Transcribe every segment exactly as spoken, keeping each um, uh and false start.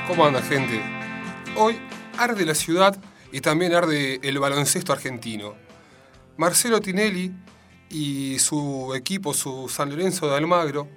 ¿Cómo anda, gente? Hoy arde la ciudad y también arde el baloncesto argentino. Marcelo Tinelli y su equipo, su San Lorenzo de Almagro,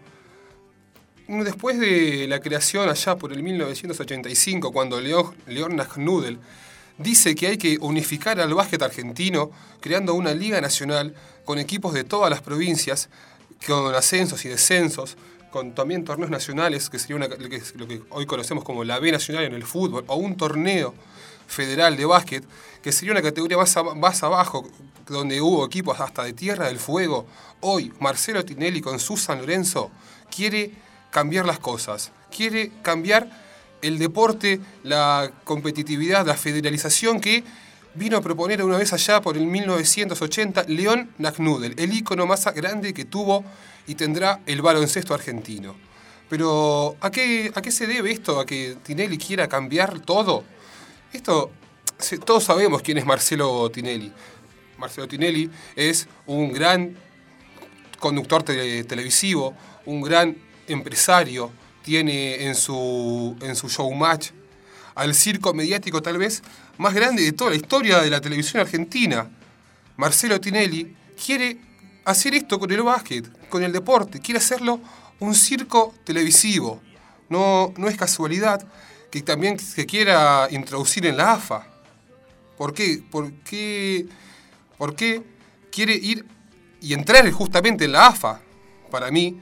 después de la creación allá por el mil novecientos ochenta y cinco, cuando Leon, Leon Knudel dice que hay que unificar al básquet argentino creando una liga nacional con equipos de todas las provincias, con ascensos y descensos, con también torneos nacionales, que sería una, lo, que, lo que hoy conocemos como la B Nacional en el fútbol, o un torneo federal de básquet, que sería una categoría más, a, más abajo, donde hubo equipos hasta de Tierra del Fuego. Hoy Marcelo Tinelli con su San Lorenzo quiere cambiar las cosas, quiere cambiar el deporte, la competitividad, la federalización que vino a proponer una vez allá por el mil novecientos ochenta Leon Knudel, el ícono más grande que tuvo y tendrá el baloncesto argentino. Pero ¿a qué, a qué se debe esto? ¿A que Tinelli quiera cambiar todo? Esto, todos sabemos quién es Marcelo Tinelli. Marcelo Tinelli es un gran conductor tele, televisivo, un gran empresario, tiene en su, en su showmatch al circo mediático tal vez más grande de toda la historia de la televisión argentina. Marcelo Tinelli quiere hacer esto con el básquet, con el deporte, quiere hacerlo un circo televisivo. No, no es casualidad que también se quiera introducir en la A F A. ¿Por qué? ¿Por qué, por qué quiere ir y entrar justamente en la A F A? Para mí,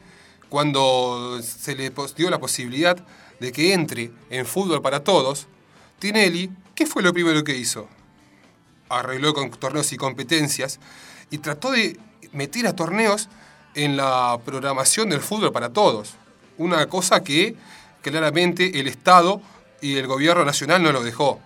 cuando se le dio la posibilidad de que entre en Fútbol para Todos, Tinelli, ¿qué fue lo primero que hizo? Arregló con torneos y competencias y trató de meter a torneos en la programación del Fútbol para Todos. Una cosa que claramente el Estado y el gobierno nacional no lo dejó.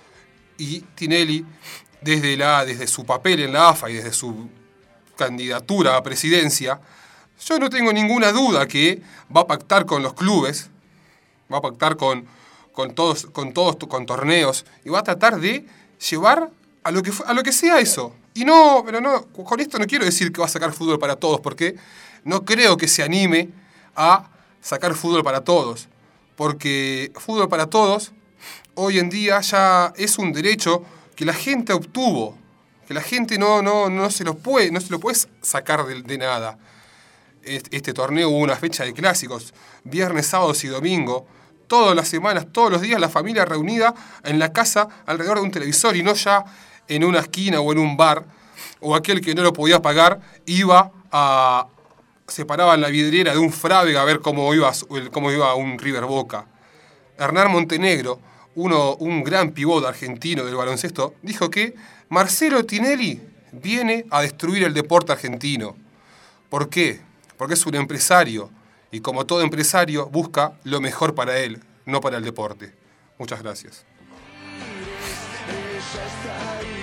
Y Tinelli, desde, la, desde su papel en la A F A y desde su candidatura a presidencia, yo no tengo ninguna duda que va a pactar con los clubes, va a pactar con, con todos, con todos, con torneos, y va a tratar de llevar a lo que, a lo que sea eso. Y no, pero no, con esto no quiero decir que va a sacar Fútbol para Todos, porque no creo que se anime a sacar Fútbol para Todos. Porque Fútbol para Todos hoy en día ya es un derecho que la gente obtuvo, que la gente no, no, no, se, lo puede, no se lo puede sacar de, de nada. Este, este torneo hubo una fecha de clásicos, viernes, sábados y domingo, todas las semanas, todos los días, la familia reunida en la casa alrededor de un televisor y no ya en una esquina o en un bar, o aquel que no lo podía pagar iba a... se paraba en la vidriera de un Frávega a ver cómo iba, cómo iba un River Boca. Hernán Montenegro, uno, un gran pivot argentino del baloncesto, dijo que Marcelo Tinelli viene a destruir el deporte argentino. ¿Por qué? Porque es un empresario y como todo empresario busca lo mejor para él, no para el deporte. Muchas gracias.